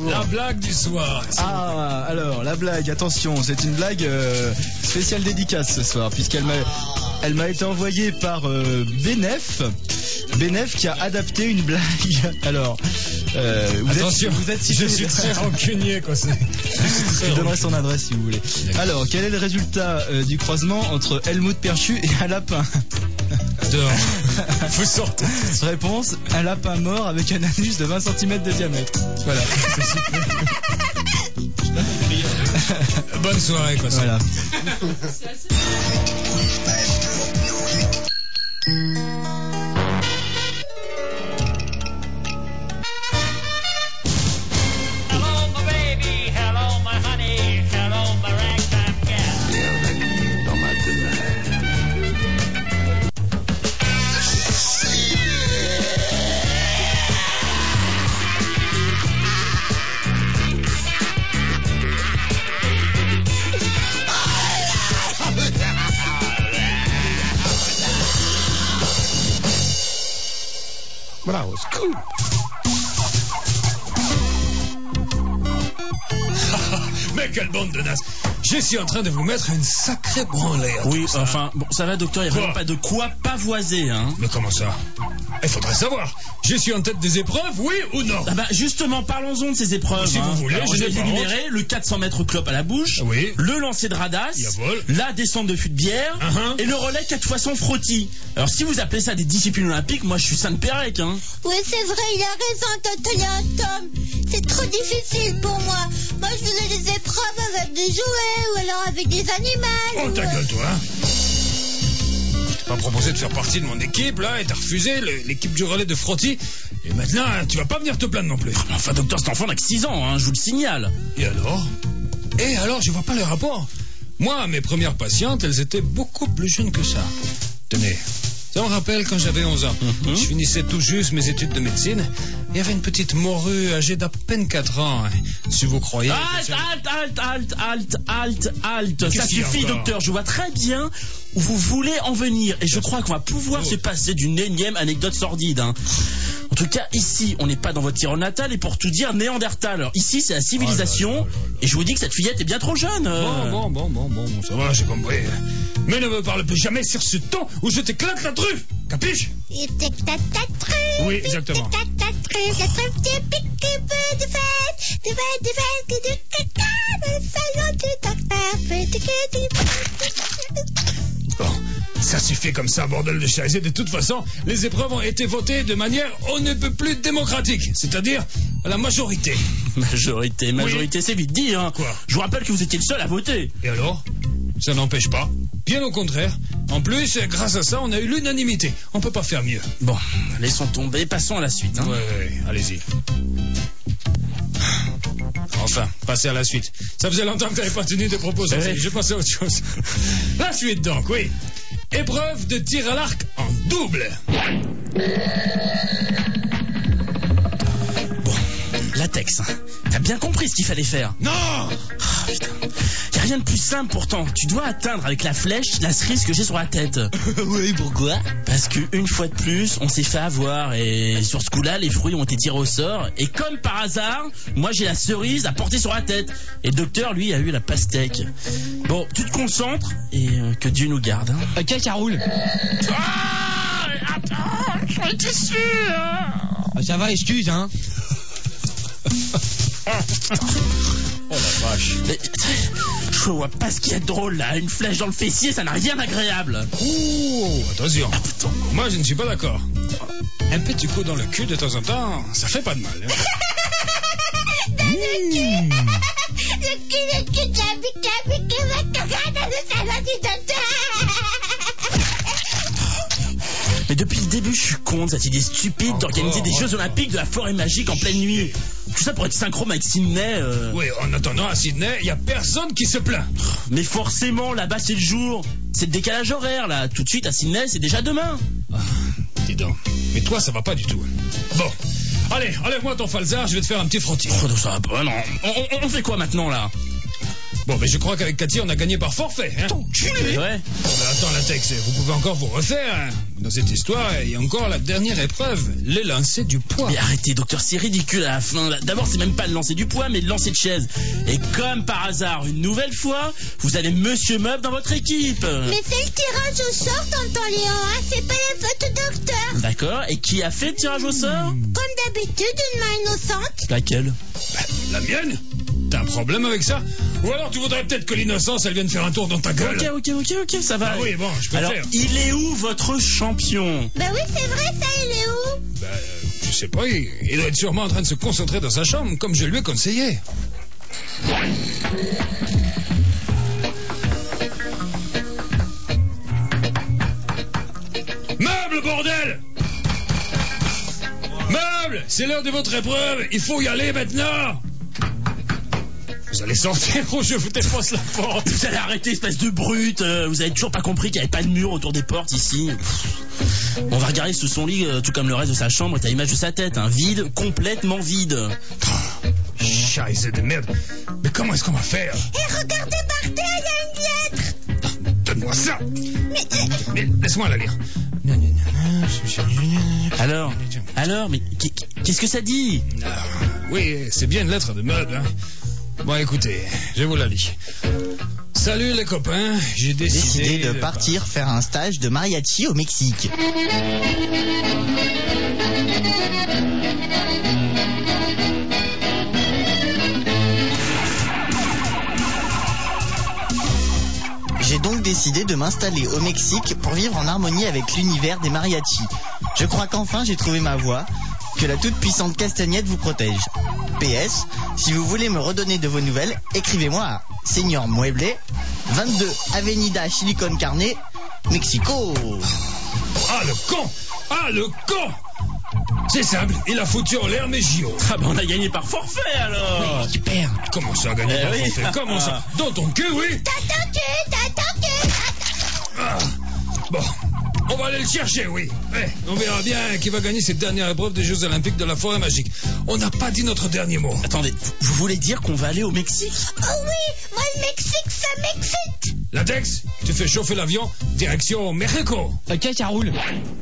La blague du soir. Ah, alors, la blague, attention, c'est une blague spéciale dédicace ce soir, puisqu'elle m'a été envoyée par Benef qui a adapté une blague. Alors, attention, vous êtes je suis très rancunier, quoi. Je donnerai son adresse si vous voulez. Alors, quel est le résultat du croisement entre Helmut Perchu et un lapin? Dehors. Vous sortez. Réponse, un lapin mort avec un anus de 20 cm de diamètre. Voilà. Bonne soirée, quoi. Voilà. Bravo, scoop. Mais quelle bande de nazes. Je suis en train de vous mettre une sacrée branlée. Oui, enfin, bon, ça va, docteur, il n'y a vraiment pas de quoi pavoiser, hein. Mais comment ça? Il faudrait savoir. Je suis en tête des épreuves, oui ou non? Ah bah justement, parlons-en de ces épreuves. Si vous voulez, alors, je vais énumérer le 400 mètres clope à la bouche, oui, le lancer de radasse, Yavol, la descente de fût de bière, et le relais 4 fois sans frottis. Alors si vous appelez ça des disciplines olympiques, moi je suis Sainte-Pérec, hein. Oui, c'est vrai, il a raison, Tom. C'est trop difficile pour moi. Moi, je faisais des épreuves avec des jouets ou alors avec des animaux. Oh, ta gueule, toi, hein. Je t'ai pas proposé de faire partie de mon équipe, là, et t'as refusé l'équipe du relais de Frotti. Et maintenant, tu vas pas venir te plaindre non plus. Enfin, docteur, cet enfant n'a que 6 ans, hein, je vous le signale. Et alors, je vois pas le rapport. Moi, mes premières patientes, elles étaient beaucoup plus jeunes que ça. Tenez, ça me rappelle quand j'avais 11 ans. Je finissais tout juste mes études de médecine. Il y avait une petite morue âgée d'à peine 4 ans. Si vous croyez... Halt. Ça suffit, docteur. Je vois très bien où vous voulez en venir. Et je crois qu'on va pouvoir se passer d'une énième anecdote sordide, hein. En tout cas, ici, on n'est pas dans votre Tyrol natal. Et pour tout dire, Néandertal. Alors, ici, c'est la civilisation. Et je vous dis que cette fillette est bien trop jeune. Bon, ça va, j'ai compris. Mais ne me parle plus jamais sur ce ton où je t'éclate la truffe. Capiche? Il t'éclate ta truffe. Oui, exactement. Il t'éclate ta truffe. La truffe, tu piques un peu de fête. De salon du docteur. Bon, ça suffit comme ça, bordel de chaise. De toute façon, les épreuves ont été votées de manière on ne peut plus démocratique, c'est-à-dire à la majorité. Majorité, oui. C'est vite dit, hein. Quoi? Je vous rappelle que vous étiez le seul à voter. Et alors? Ça n'empêche pas. Bien au contraire. En plus, grâce à ça, on a eu l'unanimité. On peut pas faire mieux. Bon, laissons tomber, passons à la suite, hein. Ouais, allez-y. Enfin, passez à la suite. Ça faisait longtemps que tu n'avais pas tenu de propositions. Je passais à autre chose. La suite donc, oui. Épreuve de tir à l'arc en double. Bon, latex. T'as bien compris ce qu'il fallait faire? Non! Oh, putain. Y a rien de plus simple pourtant. Tu dois atteindre avec la flèche la cerise que j'ai sur la tête. Oui, pourquoi? Parce qu'une fois de plus, on s'est fait avoir. Et sur ce coup-là, les fruits ont été tirés au sort. Et comme par hasard, moi j'ai la cerise à porter sur la tête. Et le docteur, lui, a eu la pastèque. Bon, tu te concentres et que Dieu nous garde, hein. Ok, ça roule. Ah, attends, j'en étais sûr. Ça va, excuse, hein. Oh la vache. Mais, je vois pas ce qu'il y a de drôle là. Une flèche dans le fessier, ça n'a rien d'agréable. Ouh, attention. Moi, je ne suis pas d'accord. Un petit coup dans le cul de temps en temps, ça fait pas de mal, hein. Le cul de la bique va te regarder dans le salon du docteur. Mais depuis le début, je suis contre cette idée stupide d'organiser des Jeux Olympiques de la forêt magique en pleine nuit. Tout ça pour être synchrone avec Sydney. Oui, en attendant à Sydney, il y a personne qui se plaint. Mais forcément, là-bas c'est le jour. C'est le décalage horaire, là. Tout de suite à Sydney, c'est déjà demain. Dis donc. Mais toi, ça va pas du tout. Bon. Allez, enlève-moi ton falzar, je vais te faire un petit frottis. Oh, ça va pas, non. On fait quoi maintenant, là? Bon, mais je crois qu'avec Cathy, on a gagné par forfait, hein. Ouais. Bon, mais attends, Latex, vous pouvez encore vous refaire, hein. Dans cette histoire, il y a encore la dernière épreuve, les lancers du poids. Mais arrêtez, docteur, c'est ridicule à la fin. D'abord, c'est même pas le lancer du poids, mais le lancer de chaise. Et comme par hasard, une nouvelle fois, vous avez Monsieur Meuble dans votre équipe. Mais c'est le tirage au sort, tonton Léon, hein. C'est pas la faute du docteur. D'accord. Et qui a fait le tirage au sort? Comme d'habitude, une main innocente. Laquelle? La mienne? T'as un problème avec ça? Ou alors tu voudrais peut-être que l'innocence, elle vienne faire un tour dans ta gueule? Ok, ça va. Ah oui, bon, je peux Alors, faire. il est où votre champion? Bah oui, c'est vrai, ça, il est où? Je sais pas, il doit être sûrement en train de se concentrer dans sa chambre, comme je lui ai conseillé. Meuble, bordel! Meuble, c'est l'heure de votre épreuve, il faut y aller maintenant! Vous allez sortir ou je vous défonce la porte? Vous allez arrêter, espèce de brute. Vous avez toujours pas compris qu'il n'y avait pas de mur autour des portes ici. On va regarder sous son lit, tout comme le reste de sa chambre, est à l'image de sa tête, hein. Vide, complètement vide. Scheiße de merde. Mais comment est-ce qu'on va faire? Et regardez par terre, il y a une lettre. Donne-moi ça. Mais laisse-moi la lire. Alors, mais qu'est-ce que ça dit? Ah, oui, c'est bien une lettre de Meuble, hein. Bon, écoutez, je vous la lis. Salut les copains, j'ai décidé de partir faire un stage de mariachi au Mexique. J'ai donc décidé de m'installer au Mexique pour vivre en harmonie avec l'univers des mariachis. Je crois qu'enfin j'ai trouvé ma voie. Que la toute-puissante Castagnette vous protège. PS, si vous voulez me redonner de vos nouvelles, écrivez-moi à Señor Mueble, 22 Avenida Silicon Carne, Mexico. Ah, le con! Ah, le con! C'est simple, il a foutu en l'air mes JO. Ah ben on a gagné par forfait alors. Oui, super. Comment ça, gagner par forfait? Comment ça? Dans ton cul, oui? T'as ton cul. Ah, bon, on va aller le chercher, oui. On verra bien qui va gagner cette dernière épreuve des Jeux Olympiques de la Forêt Magique. On n'a pas dit notre dernier mot. Attendez, vous voulez dire qu'on va aller au Mexique? Oh oui, moi le Mexique, ça m'excite. Latex, tu fais chauffer l'avion, direction Mexico. Ok, ça roule.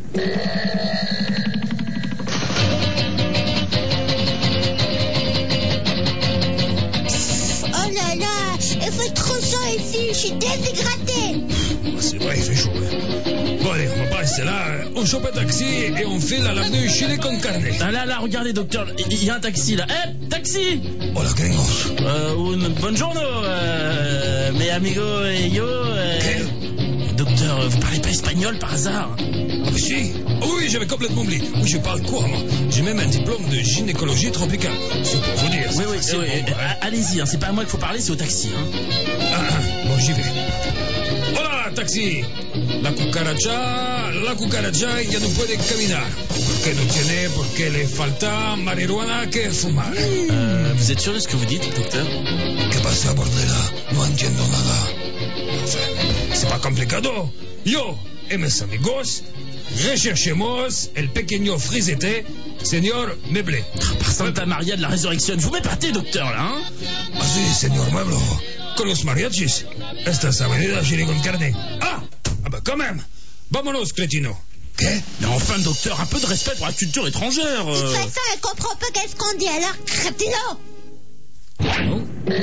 Oh là là, il fait trop chaud ici, je suis déshydratée. C'est vrai, il fait chaud. Bon, allez, on va pas rester là. On chope un taxi et on file à l'avenue Chile con Carne. Ah là, regardez, docteur, il y a un taxi là. Taxi! Hola, gringos. Buongiorno, mes amigos et yo. Docteur, vous parlez pas espagnol par hasard? Ah, mais si. Oh, oui, j'avais complètement oublié. Oui, je parle couramment. J'ai même un diplôme de gynécologie tropicale. C'est pour vous dire. Oui. Allez-y, hein, c'est pas à moi qu'il faut parler, c'est au taxi. Hein. Bon, j'y vais. Hola, taxi. La cucaracha ya no puede caminar. Porque no tiene porque le falta marihuana que fumar. Vous êtes sûr de ce que vous dites, docteur? ¿Qué pasa, bordela? No entiendo nada. Enfin, c'est pas complicado. Yo y mis amigos recherchemos el pequeño frisete, señor Mueble. Par Santa Maria de la Résurrection, vous m'épatez, docteur, là, hein? Ah si, señor Mueble. Con los mariachis. Esta es avenida Chile con Carne. Ah bah quand même. Vámonos, crétino. ¿Qué? Mais enfin, docteur, un peu de respect pour la culture étrangère. De toute façon, elle comprend pas qu'est-ce qu'on dit, alors crétino. Oh.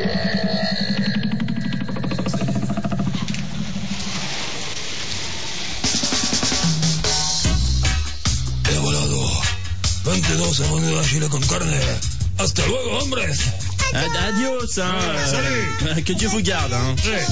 He volado. 22 Avenida Chile con Carne. Hasta luego, hombres. Adios, hein. Salut. Que Dieu vous garde, hein. Ouais.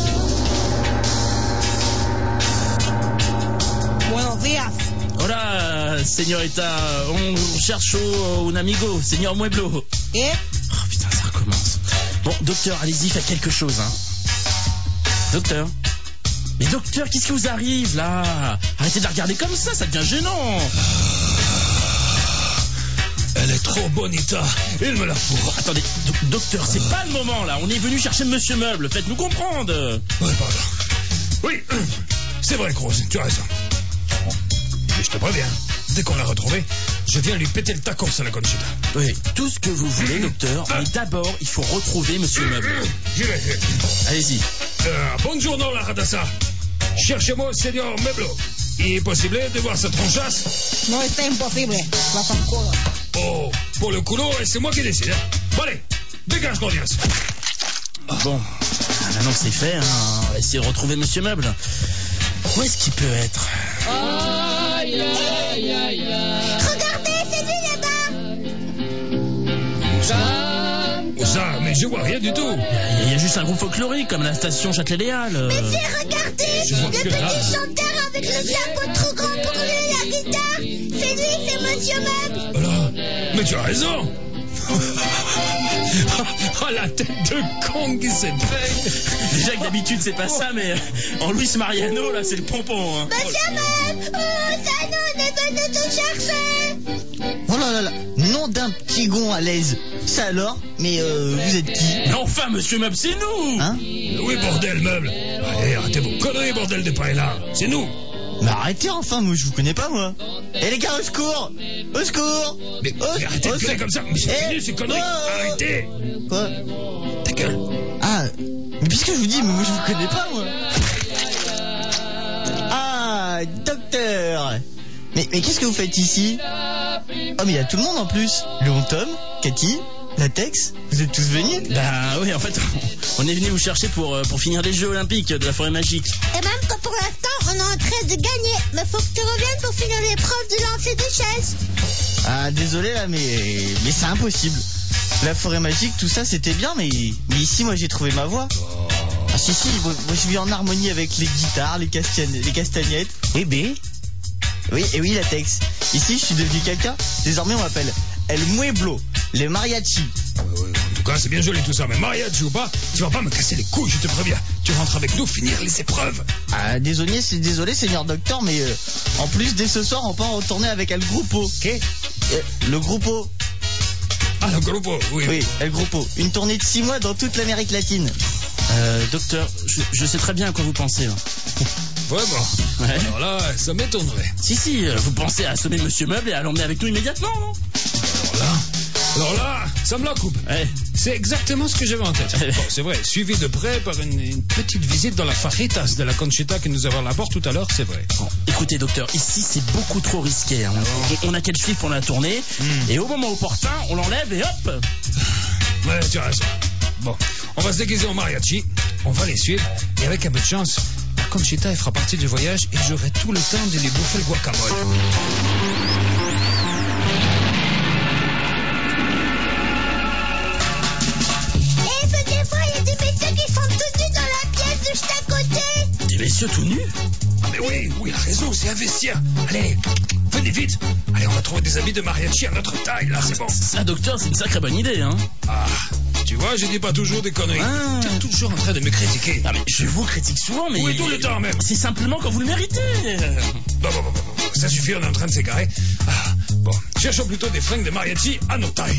Buenos días. Hola, señorita, on cherche un amigo, señor Mueblo. Et Oh putain, ça recommence. Bon, docteur, allez-y, faites quelque chose, hein. Docteur. Mais docteur, qu'est-ce qui vous arrive, là? Arrêtez de la regarder comme ça devient gênant. Elle est trop bonita, il me la faut. Attendez, docteur, c'est pas le moment, là. On est venu chercher Monsieur Meuble, faites-nous comprendre. Ouais, pardon. Oui, c'est vrai, Croze, tu as raison. Mais je te préviens, dès qu'on l'a retrouvée, je viens lui péter le tacos à la Conchita. Oui, tout ce que vous voulez, docteur, mais d'abord, il faut retrouver Monsieur Meuble. J'y vais. Allez-y. Buongiorno, la radassa. Cherchez-moi le Seigneur Meblo. Il est possible de voir sa tronchasse? No está imposible. Va por culo. Oh, pour le culo, c'est moi qui décide. Hein. Bon, allez, dégage, Gordias. Bon, maintenant que c'est fait, hein, on va essayer de retrouver Monsieur Meuble. Où est-ce qu'il peut être? Regardez, c'est lui là-bas. Où ça? Mais je vois rien du tout. Il y a juste un groupe folklorique comme la station Châtelet-Léal. Mais c'est, regardez, Je vois le que petit dalle. chanteur avec le chapeau trop grand pour lui, la guitare. C'est lui, c'est Monsieur Meuble. Voilà. Mais tu as raison. Oh, la tête de con qui s'est fait. Déjà que d'habitude c'est pas ça, mais en Luis Mariano, là, c'est le pompon. Hein. Monsieur Meuble, oh, ça nous, on est venu te chercher. Oh là là là, nom d'un petit gon à l'aise. Ça alors? Mais vous êtes qui? Mais enfin, Monsieur Meuble, c'est nous. Hein? Oui, bordel, meuble. Allez, arrêtez vos conneries, bordel de paella. C'est nous. Mais arrêtez enfin, moi je vous connais pas moi. Eh les gars, au secours! Au secours! Mais arrêtez de gueuler comme ça. Mais c'est fini, ces conneries. Arrêtez. Quoi? Ta gueule. Ah, mais puisque je vous dis, mais moi je vous connais pas moi. Ah, docteur! Mais qu'est-ce que vous faites ici? Oh mais il y a tout le monde en plus. Léon Tom, Cathy, Latex, vous êtes tous venus? Bah oui, en fait, on est venu vous chercher pour finir les Jeux Olympiques de la Forêt Magique. Et même que pour l'instant, on est en train de gagner. Mais faut que tu reviennes pour finir l'épreuve du lancer des chaises. Ah désolé là, mais c'est impossible. La forêt magique, tout ça c'était bien, mais ici moi j'ai trouvé ma voix. Ah si, moi je vis en harmonie avec les guitares, les castagnettes. Oui, B. Oui, et oui, Latex. Ici je suis devenu quelqu'un. Désormais on m'appelle El Mueblo, les mariachis. Oui, en tout cas, c'est bien joli tout ça, mais mariachi ou pas, tu vas pas me casser les couilles, je te préviens. Tu rentres avec nous finir les épreuves. Ah désolé Seigneur Docteur, mais en plus dès ce soir on peut en retourner avec El Grupo. Le Grupo. Ah, le groupe, oui. Oui, El Grupo. Une tournée de 6 mois dans toute l'Amérique latine. Docteur, je sais très bien à quoi vous pensez. Hein. Vraiment. Ouais. Alors là, ça m'étonnerait. Si, vous pensez à assommer Monsieur Meuble et à l'emmener avec nous immédiatement, non? Alors là, ça me la coupe. Ouais. C'est exactement ce que j'avais en tête. Bon, c'est vrai, suivi de près par une petite visite dans la fajitas de la Conchita que nous avons à la porte tout à l'heure, c'est vrai. Bon, écoutez, docteur, ici c'est beaucoup trop risqué. Hein. On a qu'à le suivre pendant la tournée, et au moment opportun, on l'enlève et hop. Ouais, tu as raison. Bon, on va se déguiser en mariachi, on va les suivre, et avec un peu de chance, la Conchita elle fera partie du voyage et j'aurai tout le temps de lui bouffer le guacamole. Des messieurs tout nus? Ah mais oui, il a raison, c'est un vestiaire. Allez, venez vite. Allez, on va trouver des habits de mariachi à notre taille, là, c'est bon. Ça, docteur, c'est une sacrée bonne idée, hein. Ah, tu vois, je dis pas toujours des conneries. Ah. T'es toujours en train de me critiquer. Ah mais je vous critique souvent, mais... Oui, tout le temps même. C'est simplement quand vous le méritez. Bon, ça suffit, on est en train de s'égarer. Ah, bon, cherchons plutôt des fringues de mariachi à nos tailles.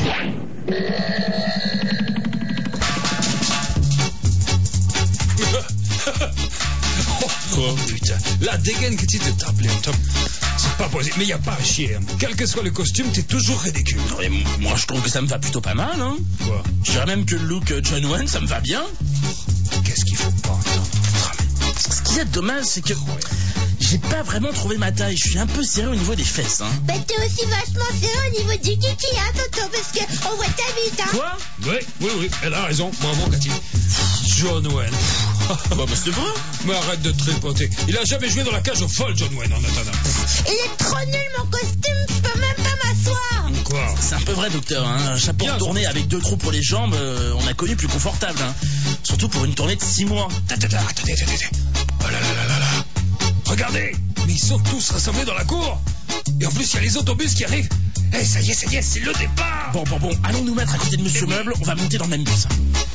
Oh putain, la dégaine que tu te tapes, Léon Tom. C'est pas possible, mais y a pas à chier. Hein. Quel que soit le costume, t'es toujours ridicule. Non, mais moi je trouve que ça me va plutôt pas mal, hein. Quoi? Je dirais même que le look John Wayne, ça me va bien. Qu'est-ce qu'il faut pas entendre? Ce qui est dommage, c'est que j'ai pas vraiment trouvé ma taille. Je suis un peu serré au niveau des fesses, hein. Bah t'es aussi vachement serré au niveau du kiki, hein, tonton, parce qu'on voit ta bite, hein. Quoi? Oui, elle a raison. Bravo, Cathy. John Wayne. Bah, c'est vrai. Mais arrête de tripoter. Il a jamais joué dans la cage aux folles, John Wayne, en attendant. Il est trop nul, mon costume, je peux même pas m'asseoir. Quoi? C'est un peu vrai, docteur, hein. Un chapeau Bien, tourné avec 2 trous pour les jambes, on a connu plus confortable, hein. Surtout pour une tournée de 6 mois. Attendez. Oh là. Regardez, mais ils sont tous rassemblés dans la cour. Et en plus, il y a les autobus qui arrivent. Eh, ça y est, c'est le départ. Bon, allons nous mettre à côté de Monsieur Meuble, on va monter dans le même bus.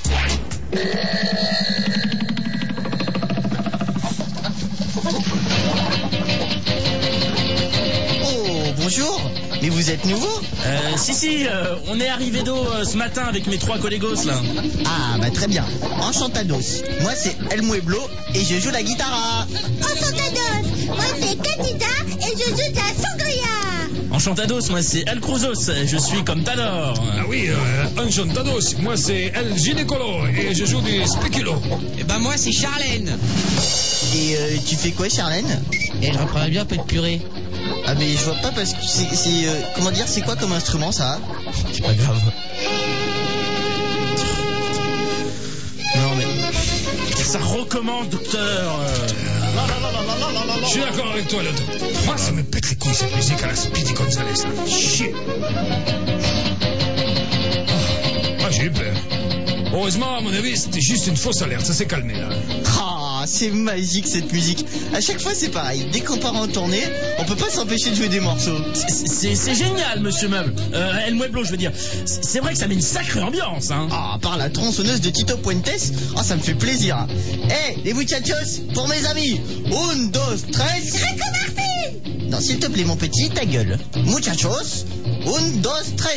Oh, bonjour. Mais vous êtes nouveau? Si, on est arrivé d'eau ce matin avec mes 3 collégos, là. Ah, bah très bien. Enchantados. Moi c'est El Mueblo et je joue la guitare. Enchantados, moi c'est Catita et je joue de la sangria. Enchantados, moi c'est El Cruzos, je suis comme Tanor. Ah oui, enchantados. Moi, c'est El Ginecolo et je joue du Speculo. Eh ben moi c'est Charlène. Et tu fais quoi, Charlène? Elle reprendrait bien un peu de purée. Ah mais je vois pas parce que c'est comment dire, c'est quoi comme instrument ça? C'est pas grave. Non mais... Ça recommence, docteur. Je suis d'accord avec toi, Loto. Moi, ça me pète les couilles, cette musique à la Speedy Gonzales. Ça fait chier. Ah, j'ai eu peur. Heureusement, à mon avis, c'était juste une fausse alerte. Ça s'est calmé, là. Ah, c'est magique cette musique. À chaque fois c'est pareil. Dès qu'on part en tournée, on peut pas s'empêcher de jouer des morceaux. C'est génial, monsieur Meuble. El Mueblo, je veux dire. C'est vrai que ça met une sacrée ambiance, hein. Ah, par la tronçonneuse de Tito Puentes, oh, ça me fait plaisir. Eh, les muchachos, pour mes amis. 1, 2, 3. Non, s'il te plaît, mon petit, ta gueule. Muchachos, 1, 2, 3.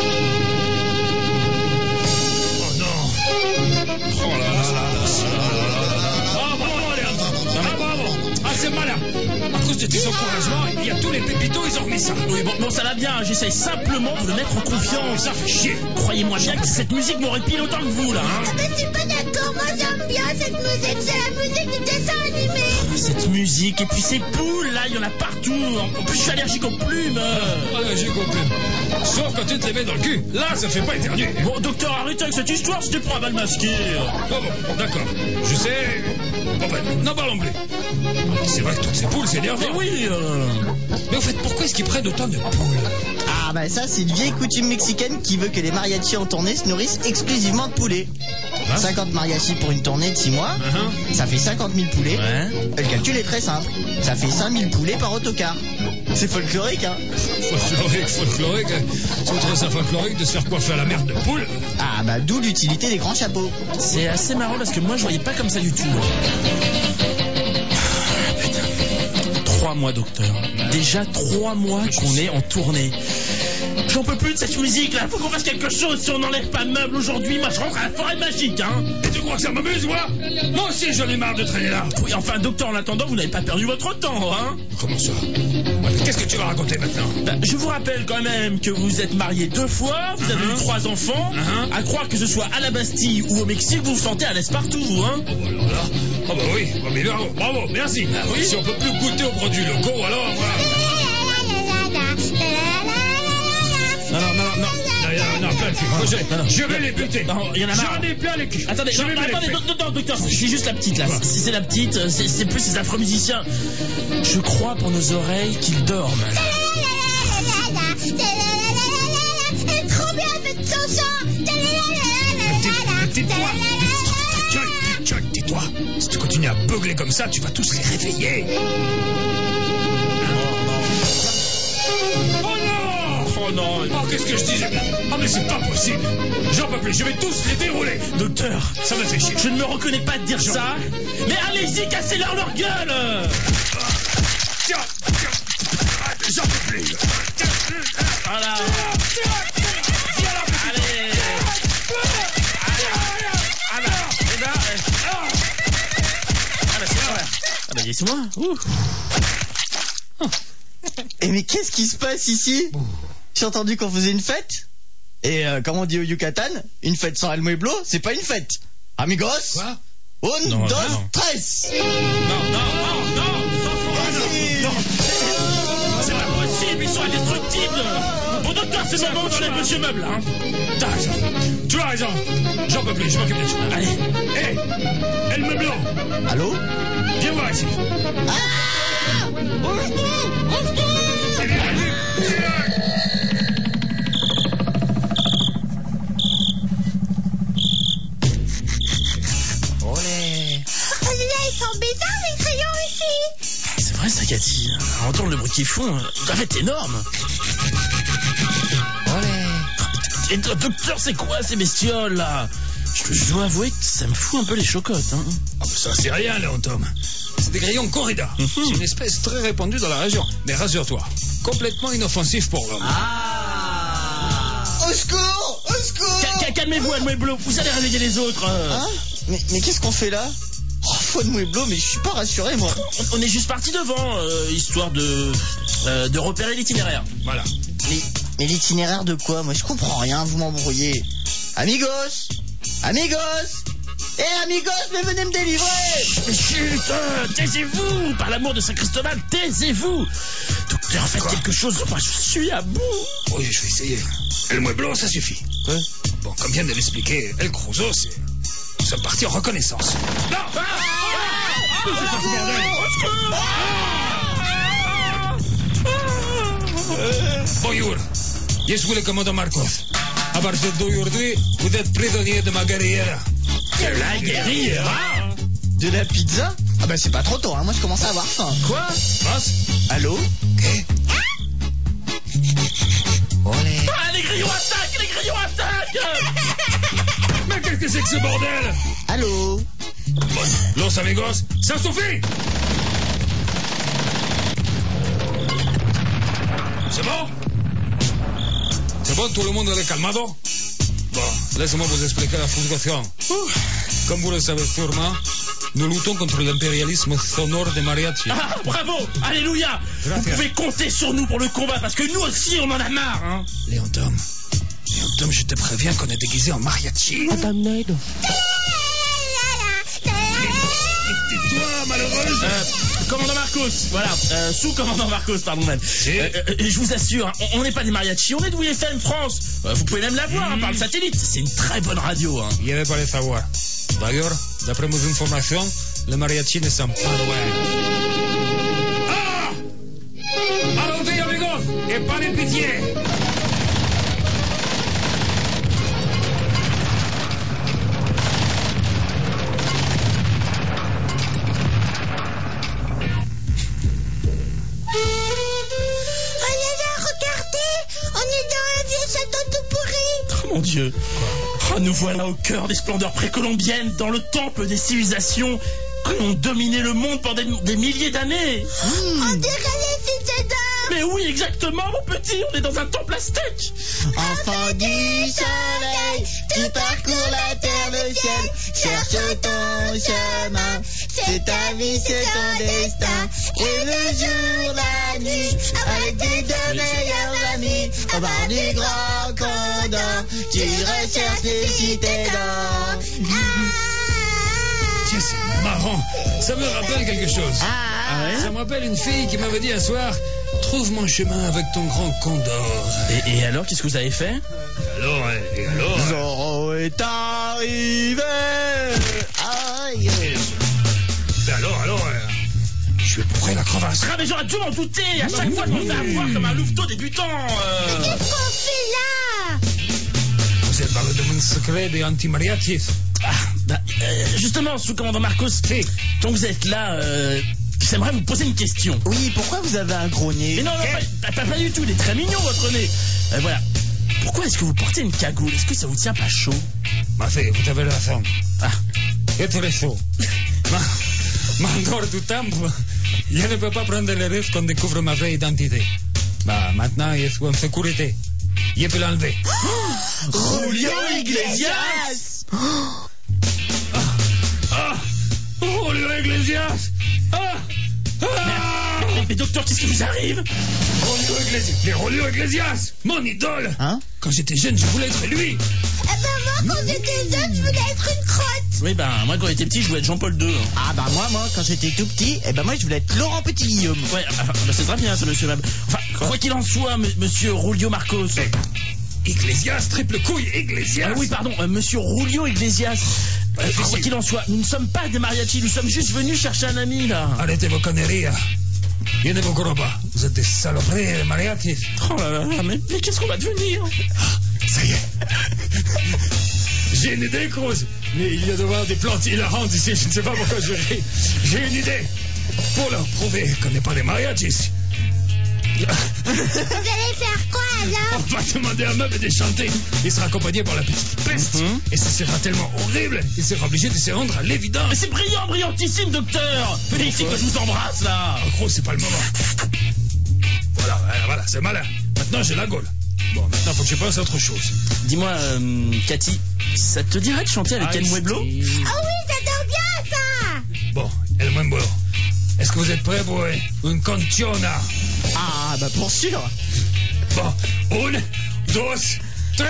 Oh non. Oh là là là. Ah, bravo, Léandre. Ah, bravo. Ah, c'est malin. À cause de tes encouragements, il y a tous les pépitos, ils ont remis ça. Oui, bon, ça va bien, j'essaye simplement de le mettre en confiance. Ça fait chier. Croyez-moi bien que cette musique m'aurait pile autant que vous, là. Hein. Ah ben je suis pas d'accord, moi j'aime bien cette musique, c'est la musique du dessin animé. Cette musique, et puis ces poules, là, il y en a partout. En plus, je suis allergique aux plumes. Allergique aux plumes. Sauf quand tu te les mets dans le cul. Là, ça fait pas éternuer. Bon, docteur, arrêtez avec cette histoire, je te prends un bal masqué. Oh bon, d'accord. Je sais. Bon ben, n'en parlons plus. C'est vrai que toutes ces poules, c'est énervant. Mais oui. Mais au fait, pourquoi est-ce qu'ils prennent autant de poules? Ah bah ça c'est une vieille coutume mexicaine qui veut que les mariachis en tournée se nourrissent exclusivement de poulets. 50 mariachis pour une tournée de 6 mois, ça fait 50 000 poulets. Ouais. Le calcul est très simple, ça fait 5 000 poulets par autocar. C'est folklorique, hein. Folklorique. C'est trop ça folklorique de se faire coiffer à la merde de poule. Ah bah d'où l'utilité des grands chapeaux. C'est assez marrant parce que moi, je voyais pas comme ça du tout. 3 mois, docteur. Déjà 3 mois qu'on est en tournée. J'en peux plus de cette musique là, faut qu'on fasse quelque chose. Si on n'enlève pas Meuble aujourd'hui, moi je rentre à la forêt magique, hein. Et tu crois que ça m'amuse, moi? Moi aussi j'en ai marre de traîner là. Oui, enfin, docteur, en attendant, vous n'avez pas perdu votre temps, hein. Comment ça? Ouais, qu'est-ce que tu vas raconter maintenant? Bah, je vous rappelle quand même que vous êtes marié 2 fois, vous avez eu 3 enfants. À croire que ce soit à la Bastille ou au Mexique, vous vous sentez à l'aise partout, vous, hein. Oh bah alors là. Oh bah oui, oh, mais bravo, merci. Ah, oui. Si on peut plus goûter aux produits locaux, alors voilà. Non, plein le cul. Je vais les buter. Non, il y en a marre. J'en ai plein les culs. Attendez, docteur, je suis juste la petite là. C'est la petite, c'est plus ces affreux musiciens. Je crois pour nos oreilles qu'ils dorment. C'est trop bien cette chanson. Tais-toi. Si tu continues à beugler comme ça, tu vas tous les réveiller. Oh non, qu'est-ce que je disais? Oh mais c'est pas possible. J'en peux plus, je vais tous les dérouler. Docteur, ça me fait chier. Je ne me reconnais pas de dire ça. Mais allez-y, cassez-leur leur gueule. Tiens. J'en peux plus. Voilà. Ah bah laissez-moi. Et mais qu'est-ce qui se passe ici? J'ai entendu qu'on faisait une fête. Et comme on dit au Yucatan, une fête sans El Mueblo, c'est pas une fête. Amigos. Quoi? 1, 2, 3. Non. C'est pas possible, ils sont indestructibles. Bon docteur, c'est le moment où j'enlève monsieur Meuble, hein. T'as raison. Tu as raison. J'en peux plus, je m'occupe de tout. Allez. Hé, El Mueblo. Allô? Viens voir ici. Ils sont bizarres les crayons ici. C'est vrai ça, Cathy. Entendre le bruit qu'ils font, ça doit être énorme. Et docteur, c'est quoi ces bestioles là? Je dois avouer que ça me fout un peu les chocottes, hein. Ah, ça c'est rien, Léon Tom. C'est des grillons corrida. C'est une espèce très répandue dans la région. Mais rassure-toi, complètement inoffensif pour l'homme. Au secours! Au secours! Calmez-vous, El Mueblo, vous allez réveiller les autres. Hein? Mais qu'est-ce qu'on fait là? Oh, fois de Mueblo, mais je suis pas rassuré, moi. On est juste parti devant, histoire de repérer l'itinéraire. Voilà. Mais l'itinéraire de quoi? Moi, je comprends rien, vous m'embrouillez. Amigos! Amigos, mais venez me délivrer! Mais chut, taisez-vous! Par l'amour de Saint Cristobal, taisez-vous! Docteur, faites quelque chose, enfin, je suis à bout! Oui, je vais essayer. El Mueblo, ça suffit. Quoi? Bon, comme vient de l'expliquer El Cruzo, nous sommes partis en reconnaissance. Non! Bonjour, je suis le commandant Marcos. À partir d'aujourd'hui, vous êtes prisonnier de ma guerrière. De la guerrière? De la pizza? Ah bah c'est pas trop tôt, hein. Moi je commence à avoir faim. Quoi? Passe. Allô? ¿Qué? Olé. Ah, les grillons attaquent! Mais qu'est-ce que c'est que ce bordel? Allô? Bon, los amigos, ça suffit. C'est bon? C'est bon, tout le monde est calmado? Bon, laissez-moi vous expliquer la situation. Comme vous le savez sûrement, nous luttons contre l'impérialisme sonore des mariachis. Ah, bravo! Alléluia! Vous pouvez compter sur nous pour le combat, parce que nous aussi, on en a marre, hein! Léon Tom, je te préviens qu'on est déguisé en mariachi. Tais-toi, malheureuse! Commandant Marcos, voilà, sous-commandant Marcos, pardon même. Je vous assure, hein, on n'est pas des mariachis, on est de WFM France. Vous pouvez même la voir par le satellite, c'est une très bonne radio. Hein. Il n'y pas les savoir. D'ailleurs, d'après mes informations, les mariachis ne sont pas loin. Ah! Allons-y, amigos, et pas de pitié! Mon Dieu. Oh, nous voilà au cœur des splendeurs précolombiennes, dans le temple des civilisations qui ont dominé le monde pendant des milliers d'années. On dirait les cités d'or. Mais oui, exactement, mon petit, on est dans un temple aztèque. Enfant du soleil, tu parcours la terre, le ciel, cherche ton chemin. C'est ta vie, c'est ton destin. Et le jour, la nuit, avec tes deux meilleurs amis, au bord du grand condor, tu recherches les cités d'or. Tiens, c'est marrant. Ça me rappelle quelque chose. Ça me rappelle une fille qui m'avait dit un soir, trouve mon chemin avec ton grand condor. Et alors, qu'est-ce que vous avez fait? Et alors Zorro est arrivé. Aïe. Alors, je vais bourrer la crevasse. Ah, mais j'aurais dû m'en douter. À chaque fois, je m'en fais avoir comme un louveteau débutant. Qu'est-ce qu'on fait là? Vous êtes parlé de mon secret des anti-mariachis. Justement, sous-commandant Marcos, tant que vous êtes là, j'aimerais vous poser une question. Oui, pourquoi vous avez un gros nez? Mais non, pas du tout, il est très mignon votre nez. Voilà. Pourquoi est-ce que vous portez une cagoule? Est-ce que ça vous tient pas chaud? Ma fille, vous avez raison. Et tu es chaud. Encore du temps, je ne peux pas prendre le risque qu'on découvre ma vraie identité. Maintenant, je suis en sécurité. Je peux l'enlever. Julio Iglesias! Julio Iglesias! Mais docteur, qu'est-ce qui vous arrive? Julio Iglesias! Mon idole! Hein? Quand j'étais jeune, je voulais être lui! Moi, quand j'étais jeune, je voulais être une crotte. Oui, moi, quand j'étais petit, je voulais être Jean-Paul II. Ah moi, quand j'étais tout petit, moi, je voulais être Laurent Petit-Guillaume. Ouais, c'est très bien, ça, monsieur Mab. Enfin, quoi qu'il en soit, monsieur Julio Marcos. Iglesias, triple couille, Iglesias! Oui, pardon, monsieur Julio Iglesias. Quoi qu'il en soit, nous ne sommes pas des mariachis, nous sommes juste venus chercher un ami, là. Arrêtez vos conneries. Je ne vous crois pas. Vous êtes des saloperies de mariachis. Oh là là, mais qu'est-ce qu'on va devenir? Ça y est. J'ai une idée, Cruz. Mais il y a devant des plantes hilarantes ici. Je ne sais pas pourquoi je ris. J'ai une idée. Pour leur prouver qu'on n'est pas des mariachis. Vous allez faire quoi alors? On va demander à Meub de chanter. Il sera accompagné par la petite peste. Et ça sera tellement horrible. Il sera obligé de se rendre à l'évidence. Mais c'est brillant, brillantissime, docteur. Venez ici que je vous embrasse, là. En gros, c'est pas le moment. Voilà, c'est malin. Maintenant, j'ai la gaule. Bon, maintenant, faut que je pense à autre chose. Dis-moi, Cathy, ça te dirait de chanter avec El Mueblo? Ah oui, j'adore bien ça. Bon, El Muembo. Est-ce que vous êtes prêts pour une canzona? Ah, bah pour sûr. Bon, 1, 2, 3.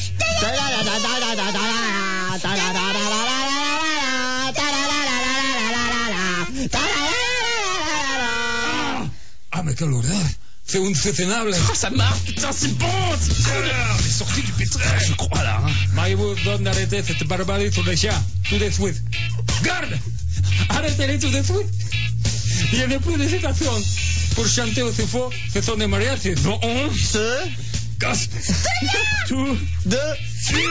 Ah, mais quelle odeur! C'est insoutenable! Oh, ça marche, putain, c'est bon! C'est cool! On est sorti du pétrin! Je crois là, hein. Mariez-vous donne d'arrêter cette barbarie sur les chats, tout de suite! Garde! Arrêtez-les tout de suite! Il n'y a plus d'hésitation! Pour chanter aussi fort, ce sont des mariachis! Bon, on se casse! tout de suite!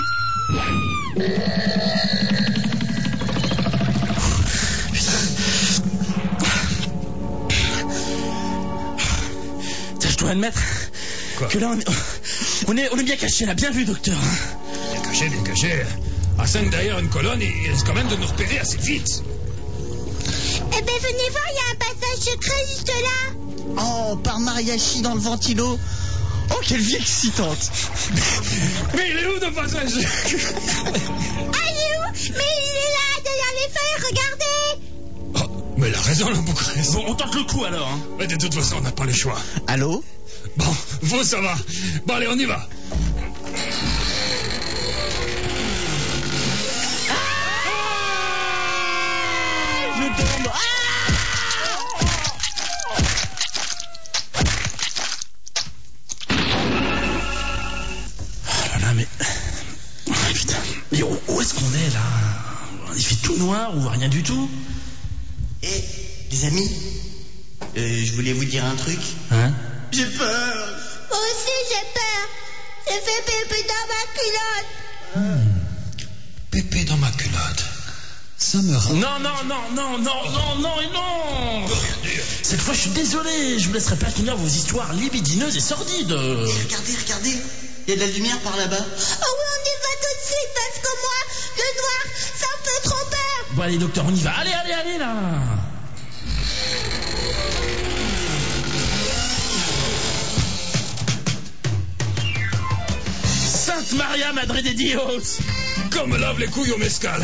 Je dois admettre que là, on est bien caché, là. Bien vu, docteur. Bien caché, bien caché. À 5 derrière une colonne, il risque quand même de nous repérer assez vite. Eh ben, venez voir, il y a un passage secret juste là. Oh, par mariachi dans le ventilo. Oh, quelle vie excitante. Mais il est où, le passage? Ah, il est où? Mais il est là, derrière les feuilles, regardez. Oh, mais il a raison, le bouquin. Bon, on tente le coup, alors. Hein. Mais de toute façon, on n'a pas le choix. Allô? Bon, vous, ça va. Bon, allez, on y va. Je tombe. Oh là là, mais... Oh, putain. Mais où est-ce qu'on est, là? Il fait tout noir ou rien du tout? Eh, les amis, je voulais vous dire un truc. Hein? J'ai peur. Moi aussi, j'ai peur. J'ai fait pipi dans ma culotte. Pépé dans ma culotte. Ça me rend... Non. Cette fois, je suis désolé. Je vous laisserai pas finir vos histoires libidineuses et sordides. Regardez. Il y a de la lumière par là-bas. Oh oui, on y va tout de suite parce que moi, le noir, ça me fait trop peur. Bon, allez, docteur, on y va. Allez, là. Sainte Maria Madre de Dios. Comme lave les couilles au mescal.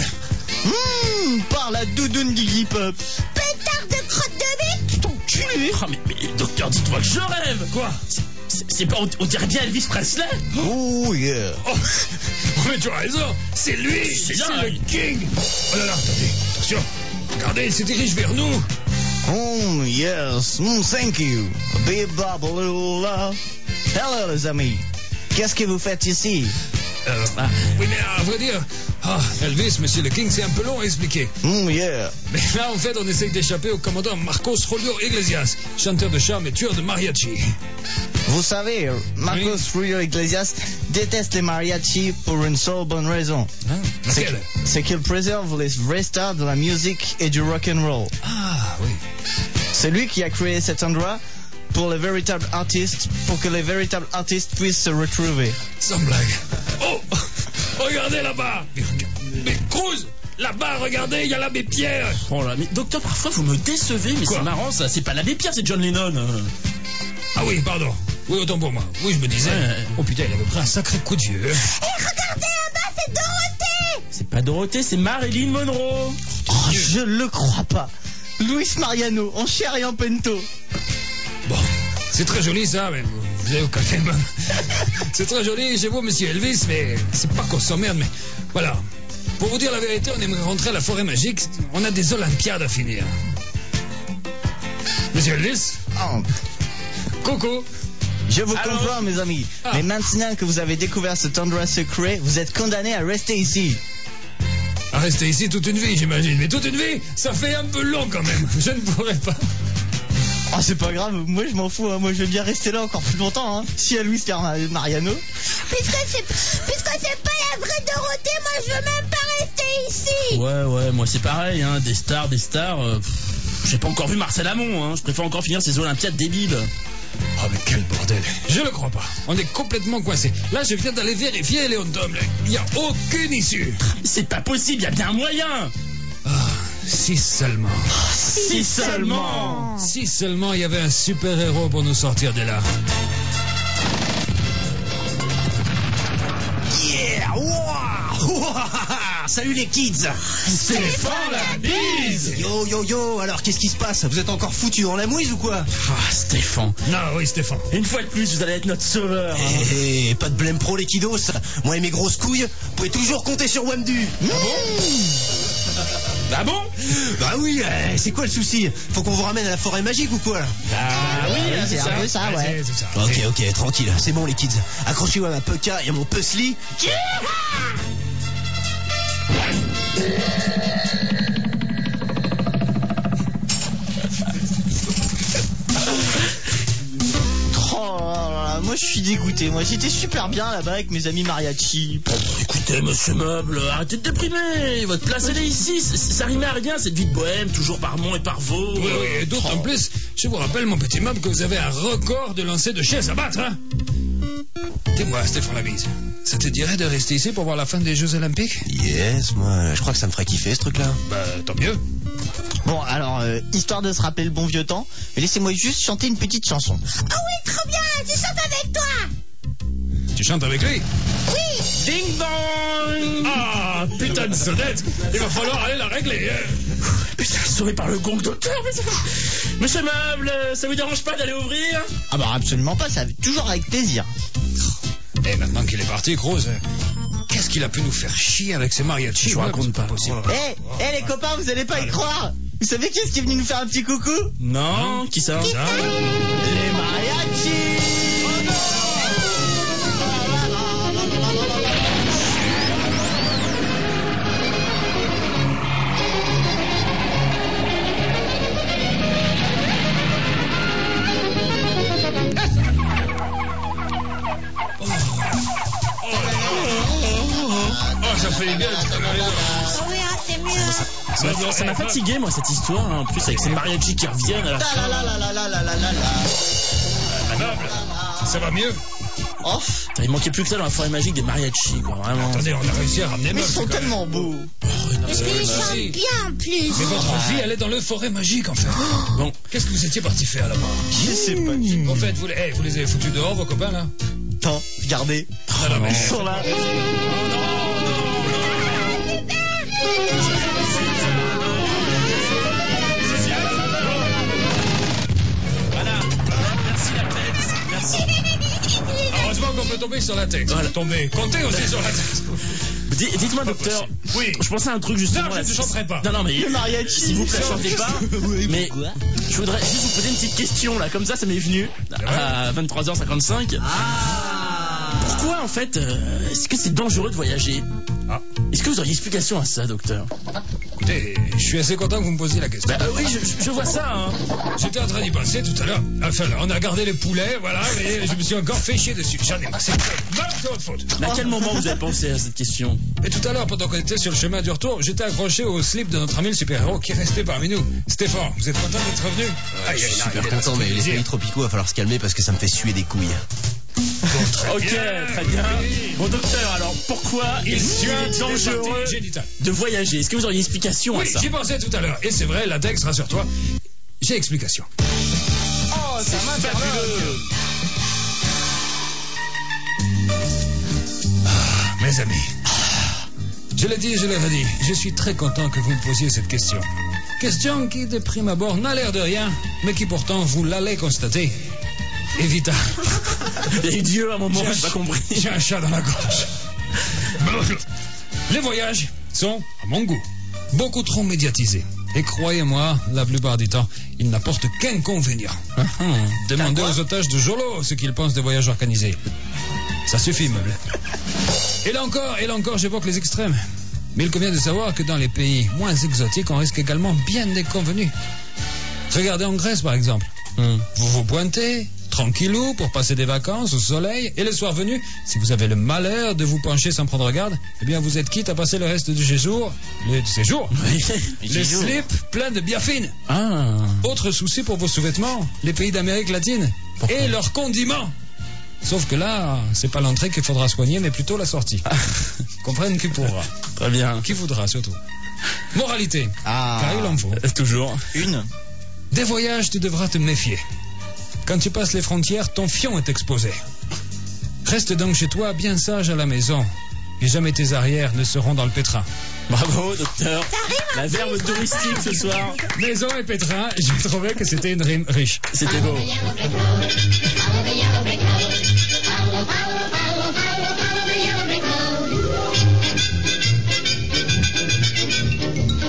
Par la doudoune d'Iggy Pop. Pétard de crotte de bique. Enculé. Oh, mais docteur, dites-moi que je rêve. Quoi? C'est pas... On dirait bien Elvis Presley. Oh yeah. Oh, mais tu as raison. C'est lui. C'est C'est dingue. le king. Oh là là, attendez. Attention. Regardez, il se dirige vers nous. Oh yes. Thank you. Bibabalula. Hello les amis. Qu'est-ce que vous faites ici? Oui, mais à vrai dire... Elvis, monsieur le king, c'est un peu long à expliquer. Yeah. Mais là, en fait, on essaye d'échapper au commandant Marcos Julio Iglesias, chanteur de charme et tueur de mariachi. Vous savez, Marcos Julio Iglesias déteste les mariachis pour une seule bonne raison. Laquelle? C'est qu'il préserve les vrais stars de la musique et du rock'n'roll. Ah, oui. C'est lui qui a créé cet endroit pour les véritables artistes, pour que les véritables artistes puissent se retrouver. Sans blague. Oh, regardez là-bas. Mais Cruz, là-bas, regardez, il y a l'abbé Pierre. Oh là, mais docteur, parfois vous me décevez, mais Quoi? c'est marrant ça. C'est pas l'abbé Pierre, c'est John Lennon. Ah oui, pardon. Oui, autant pour moi. Oui, je me disais. Ouais. Oh putain, il avait pris un sacré coup de vieux. Et regardez là-bas, c'est Dorothée. C'est pas Dorothée, c'est Marilyn Monroe. Oh, je le crois pas. Luis Mariano, en chair et en pento. Bon, c'est très joli ça, mais vous avez aucun thème. C'est très joli chez vous, monsieur Elvis, mais c'est pas qu'on s'emmerde, mais voilà. Pour vous dire la vérité, on aimerait rentrer à la forêt magique. On a des Olympiades à finir. Monsieur Elvis? Oh, Coucou. je vous Alors comprends, mes amis. Ah. Mais maintenant que vous avez découvert cet endroit secret, vous êtes condamnés à rester ici. À rester ici toute une vie, j'imagine. Mais toute une vie, ça fait un peu long quand même. Je ne pourrais pas. Oh, c'est pas grave, moi je m'en fous, hein. Moi je veux bien rester là encore plus longtemps, hein. Si à Luis Mariano. Puisque c'est pas la vraie Dorothée, moi je veux même pas rester ici. Ouais, moi c'est pareil, hein. Des stars. J'ai pas encore vu Marcel Amont, hein. Je préfère encore finir ces Olympiades débiles. Oh, mais quel bordel. Je le crois pas. On est complètement coincé. Là, je viens d'aller vérifier, Léon Dom. Il n'y a aucune issue. C'est pas possible, y a bien un moyen. Ah, si seulement. Si seulement. Si seulement il y avait un super-héros pour nous sortir de là. Yeah! Wow! Salut les kids. Stéphane la bise. Yo yo yo, alors qu'est-ce qui se passe? Vous êtes encore foutus dans la mouise ou quoi? Ah, Stéphane. Non, oui, Stéphane. Une fois de plus, vous allez être notre sauveur. hein. Eh, pas de blême pro les kiddos. Moi et mes grosses couilles, vous pouvez toujours compter sur Wamdu. Ah bon? Bah oui, c'est quoi le souci? Faut qu'on vous ramène à la forêt magique ou quoi? Ah oui, c'est un peu ça, ouais. C'est ça. Ok, tranquille, c'est bon les kids. Accrochez-vous à ma pucka et à mon puzzly. Oh là là, moi je suis dégoûté. Moi j'étais super bien là-bas avec mes amis mariachi. Écoutez, monsieur Meuble, arrêtez de déprimer. Votre place, elle est ici. Ça rime à rien, cette vie de bohème, toujours par Mont et par Vaux. Oui, et d'autant plus, je vous rappelle, mon petit Meuble, que vous avez un record de lancer de chaises à battre, hein. Dis-moi, Stéphane Labise, ça te dirait de rester ici pour voir la fin des Jeux Olympiques? Yes, moi je crois que ça me ferait kiffer ce truc-là. Bah, tant mieux. Bon alors, histoire de se rappeler le bon vieux temps, laissez-moi juste chanter une petite chanson. Oh oui, trop bien, tu chantes avec toi. Tu chantes avec lui? Oui. Ding dong. Ah, putain de sonnette. Il va falloir aller la régler. Putain, sauvé par le gong d'auteur. Monsieur Meuble, ça vous dérange pas d'aller ouvrir? Ah bah absolument pas, ça toujours avec plaisir. Et maintenant qu'il est parti, Rose, qu'est-ce qu'il a pu nous faire chier avec ses mariachis? Je vous raconte pas. Possible. Eh les copains, vous allez pas y croire. Vous savez qui est-ce qui est venu nous faire un petit coucou? Non, qui ça? Les mariachis. Oh, ça fait bien. Oh oui, hein, c'est mieux. Ça m'a fatigué, moi, cette histoire. Hein. En plus, avec ces mariachis qui reviennent à la fin. Meuble, ça va mieux? Oh, Il manquait plus que ça dans la forêt magique des mariachis, quoi. Vraiment. Attendez, on a réussi à ramener mais Meuble. ils sont tellement beaux. Et puis ils chantent bien en plus. Mais votre fille, elle est dans le forêt magique, en fait. Bon. Qu'est-ce que vous étiez parti faire là-bas? Je sais pas. En fait, vous les avez foutus dehors, vos copains, là? Attends, regardez. Non, mais... Ils sont là. Voilà. Merci la tête. Merci. Heureusement qu'on peut tomber sur la tête. Voilà. Tomber, comptez aussi sur la tête. Dites-moi, docteur. Oui. Je pensais à un truc justement. Non, je là, ne chanterai pas. Non, mais Le mariachi. s'il vous plaît, chantez pas. Mais je voudrais juste vous poser une petite question là, comme ça m'est venu à 23h55. Pourquoi en fait, est-ce que c'est dangereux de voyager? Est-ce que vous auriez une explication à ça, docteur? Écoutez, je suis assez content que vous me posiez la question. Oui, je vois ça. Hein. J'étais en train d'y penser tout à l'heure. Enfin, là, on a gardé les poulets, voilà, mais je me suis encore fait chier dessus. J'en ai marre, c'est votre faute. Mais à quel moment vous avez pensé à cette question? Et tout à l'heure, pendant qu'on était sur le chemin du retour, j'étais accroché au slip de notre ami le super-héros qui est resté parmi nous. Stéphane, vous êtes content d'être revenu? Je suis super content, mais les pays tropicaux, va falloir se calmer parce que ça me fait suer des couilles. Ok, très bien. Bon docteur, alors pourquoi est-ce dangereux de voyager? Est-ce que vous auriez une explication à Oui, ça? j'y pensais tout à l'heure. Et c'est vrai, latex, rassure-toi. J'ai explication. Oh, C'est fabuleux. Mes amis, je l'ai dit, je l'ai redit, je suis très content que vous me posiez cette question. Question qui, de prime abord, n'a l'air de rien, mais qui pourtant, vous l'allez constater, est vitale. Il y a eu Dieu à un moment, j'ai pas compris. J'ai un chat dans la gorge. Les voyages sont, à mon goût, beaucoup trop médiatisés. Et croyez-moi, la plupart du temps, ils n'apportent qu'inconvénients. Demandez aux otages de Jolo ce qu'ils pensent des voyages organisés. Ça suffit, Meuble. Et là encore, j'évoque les extrêmes. Mais il convient de savoir que dans les pays moins exotiques, on risque également bien des convenus. Regardez en Grèce, par exemple. Vous vous pointez, tranquillou, pour passer des vacances au soleil, et le soir venu, si vous avez le malheur de vous pencher sans prendre garde, eh bien vous êtes quitte à passer le reste du séjour, le slip plein de biafine. Autre souci pour vos sous-vêtements, les pays d'Amérique latine. Pourquoi? Et leurs condiments. Sauf que là, c'est pas l'entrée qu'il faudra soigner, mais plutôt la sortie. Comprenne qui pourra. Très bien. Qui voudra, surtout. Moralité. Car il en faut. Toujours. Une. Des voyages, tu devras te méfier. Quand tu passes les frontières, ton fion est exposé. Reste donc chez toi, bien sage à la maison. et jamais tes arrières ne seront dans le pétrin. Bravo, docteur. La verbe touristique ce soir. Maison et pétrin, j'ai trouvé que c'était une rime riche. C'était beau.